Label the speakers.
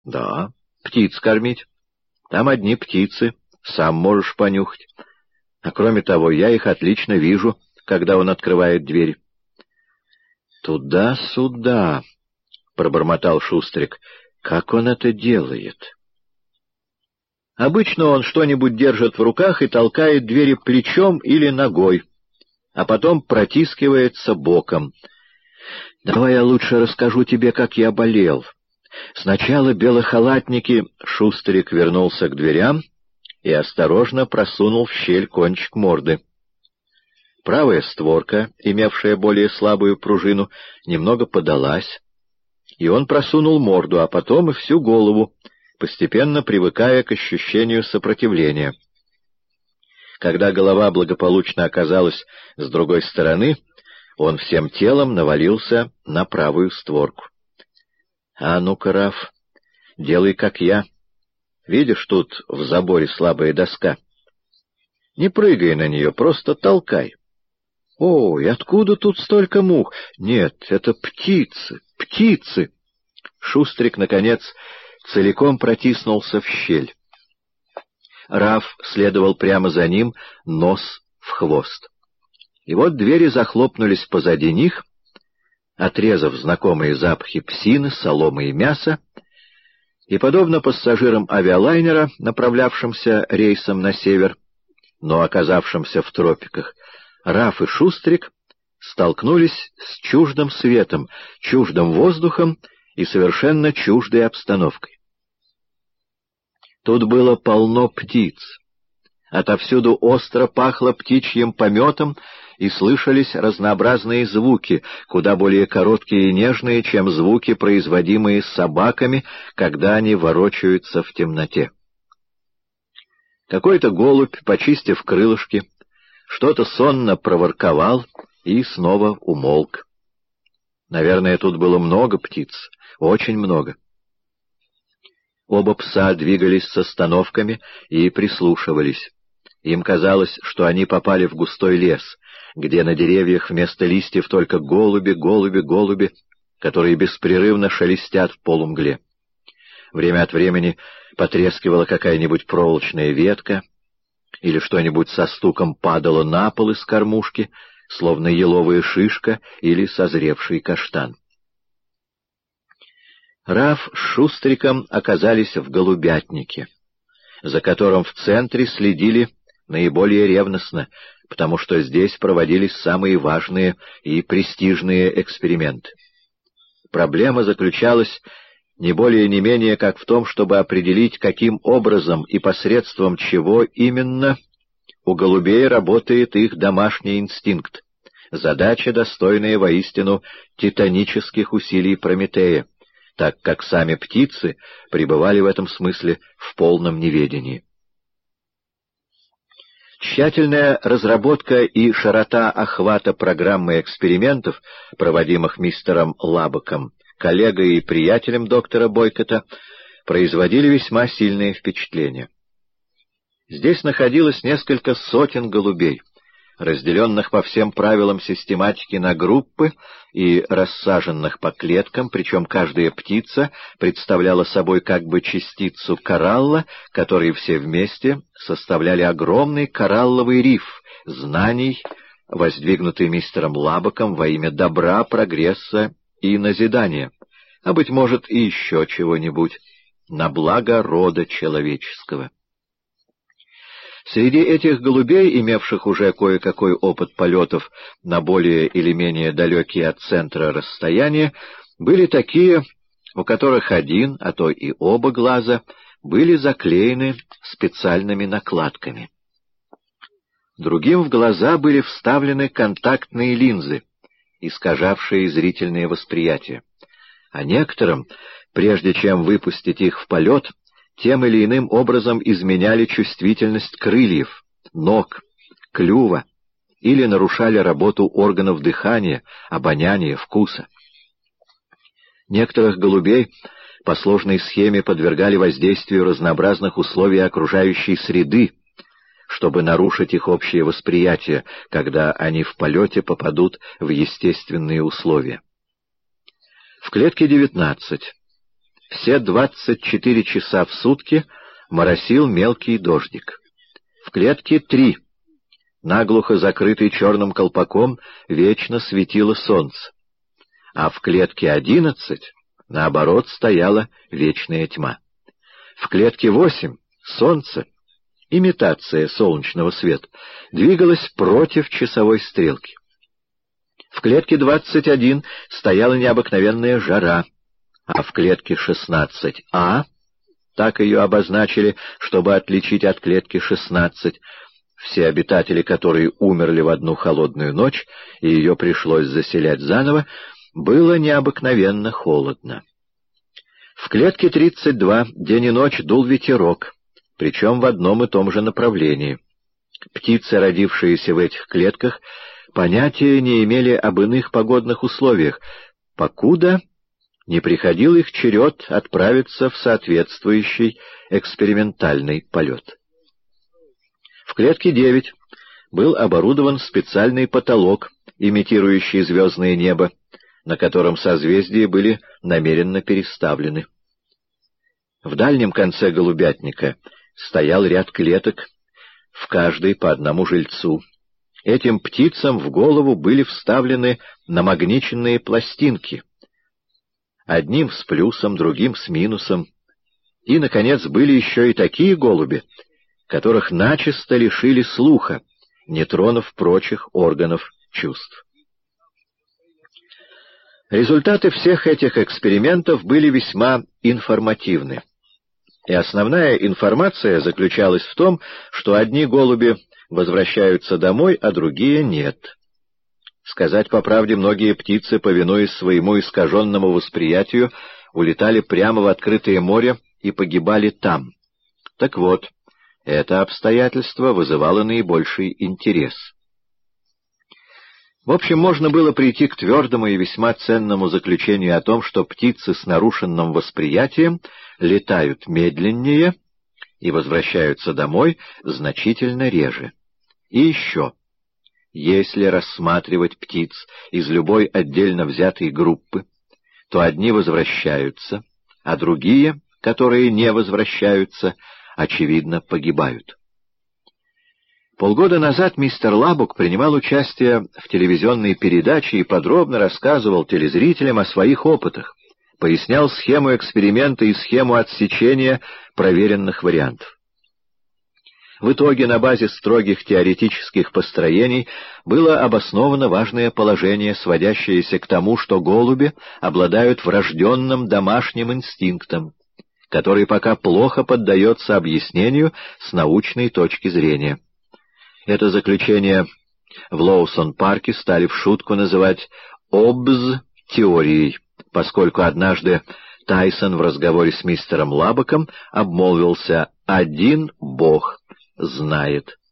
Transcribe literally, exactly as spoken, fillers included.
Speaker 1: Да, птиц кормить. Там одни птицы, сам можешь понюхать. А кроме того, я их отлично вижу, когда он открывает дверь. «Туда-сюда», — пробормотал Шустрик, — «как он это делает?» Обычно он что-нибудь держит в руках и толкает двери плечом или ногой, а потом протискивается боком. «Давай я лучше расскажу тебе, как я болел. Сначала белохалатники...» Шустрик вернулся к дверям и осторожно просунул в щель кончик морды. Правая створка, имевшая более слабую пружину, немного подалась, и он просунул морду, а потом и всю голову, постепенно привыкая к ощущению сопротивления. Когда голова благополучно оказалась с другой стороны, он всем телом навалился на правую створку. — А ну-ка, Раф, делай как я. Видишь, тут в заборе слабая доска. Не прыгай на нее, просто толкай. — Ой, откуда тут столько мух? Нет, это птицы, птицы! Шустрик, наконец, целиком протиснулся в щель. Раф следовал прямо за ним, нос в хвост. И вот двери захлопнулись позади них, отрезав знакомые запахи псины, соломы и мяса, и, подобно пассажирам авиалайнера, направлявшимся рейсом на север, но оказавшимся в тропиках, Раф и Шустрик столкнулись с чуждым светом, чуждым воздухом и совершенно чуждой обстановкой. Тут было полно птиц. Отовсюду остро пахло птичьим пометом, и слышались разнообразные звуки, куда более короткие и нежные, чем звуки, производимые собаками, когда они ворочаются в темноте. Какой-то голубь, почистив крылышки, что-то сонно проворковал и снова умолк. Наверное, тут было много птиц, очень много. Оба пса двигались с остановками и прислушивались. Им казалось, что они попали в густой лес, где на деревьях вместо листьев только голуби, голуби, голуби, которые беспрерывно шелестят в полумгле. Время от времени потрескивала какая-нибудь проволочная ветка, или что-нибудь со стуком падало на пол из кормушки, словно еловая шишка или созревший каштан. Раф с Шустриком оказались в голубятнике, за которым в центре следили наиболее ревностно, потому что здесь проводились самые важные и престижные эксперименты. Проблема заключалась не более не менее как в том, чтобы определить, каким образом и посредством чего именно у голубей работает их домашний инстинкт, задача, достойная воистину титанических усилий Прометея, так как сами птицы пребывали в этом смысле в полном неведении. Тщательная разработка и широта охвата программы экспериментов, проводимых мистером Лабоком, коллегой и приятелем доктора Бойкота, производили весьма сильное впечатление. Здесь находилось несколько сотен голубей, разделенных по всем правилам систематики на группы и рассаженных по клеткам, причем каждая птица представляла собой как бы частицу коралла, которые все вместе составляли огромный коралловый риф знаний, воздвигнутый мистером Лабоком во имя добра, прогресса и назидания, а, быть может, и еще чего-нибудь, на благо рода человеческого. Среди этих голубей, имевших уже кое-какой опыт полетов на более или менее далекие от центра расстояния, были такие, у которых один, а то и оба глаза были заклеены специальными накладками. Другим в глаза были вставлены контактные линзы, искажавшие зрительное восприятие, а некоторым, прежде чем выпустить их в полет, тем или иным образом изменяли чувствительность крыльев, ног, клюва или нарушали работу органов дыхания, обоняния, вкуса. Некоторых голубей по сложной схеме подвергали воздействию разнообразных условий окружающей среды, чтобы нарушить их общее восприятие, когда они в полете попадут в естественные условия. В клетке девятнадцать все двадцать четыре часа в сутки моросил мелкий дождик. В клетке три, наглухо закрытой черным колпаком, вечно светило солнце, а в клетке одиннадцать, наоборот, стояла вечная тьма. В клетке восемь солнце, имитация солнечного света, двигалось против часовой стрелки. В клетке двадцать один стояла необыкновенная жара, а в клетке шестнадцать А, так ее обозначили, чтобы отличить от клетки шестнадцать, все обитатели которой умерли в одну холодную ночь, и ее пришлось заселять заново, было необыкновенно холодно. В клетке тридцать два день и ночь дул ветерок, причем в одном и том же направлении. Птицы, родившиеся в этих клетках, понятия не имели об иных погодных условиях, покуда не приходил их черед отправиться в соответствующий экспериментальный полет. В клетке девять был оборудован специальный потолок, имитирующий звездное небо, на котором созвездия были намеренно переставлены. В дальнем конце голубятника стоял ряд клеток, в каждой по одному жильцу. Этим птицам в голову были вставлены намагниченные пластинки, одним с плюсом, другим с минусом. И, наконец, были еще и такие голуби, которых начисто лишили слуха, не тронув прочих органов чувств. Результаты всех этих экспериментов были весьма информативны. И основная информация заключалась в том, что одни голуби возвращаются домой, а другие нет. Сказать по правде, многие птицы, повинуясь своему искаженному восприятию, улетали прямо в открытое море и погибали там. Так вот, это обстоятельство вызывало наибольший интерес. В общем, можно было прийти к твердому и весьма ценному заключению о том, что птицы с нарушенным восприятием летают медленнее и возвращаются домой значительно реже. И еще, если рассматривать птиц из любой отдельно взятой группы, то одни возвращаются, а другие, которые не возвращаются, очевидно, погибают. Полгода назад мистер Лабук принимал участие в телевизионной передаче и подробно рассказывал телезрителям о своих опытах, пояснял схему эксперимента и схему отсечения проверенных вариантов. В итоге на базе строгих теоретических построений было обосновано важное положение, сводящееся к тому, что голуби обладают врожденным домашним инстинктом, который пока плохо поддается объяснению с научной точки зрения. Это заключение в Лоусон-парке стали в шутку называть «Обз-теорией», поскольку однажды Тайсон в разговоре с мистером Лабоком обмолвился «один бог знает».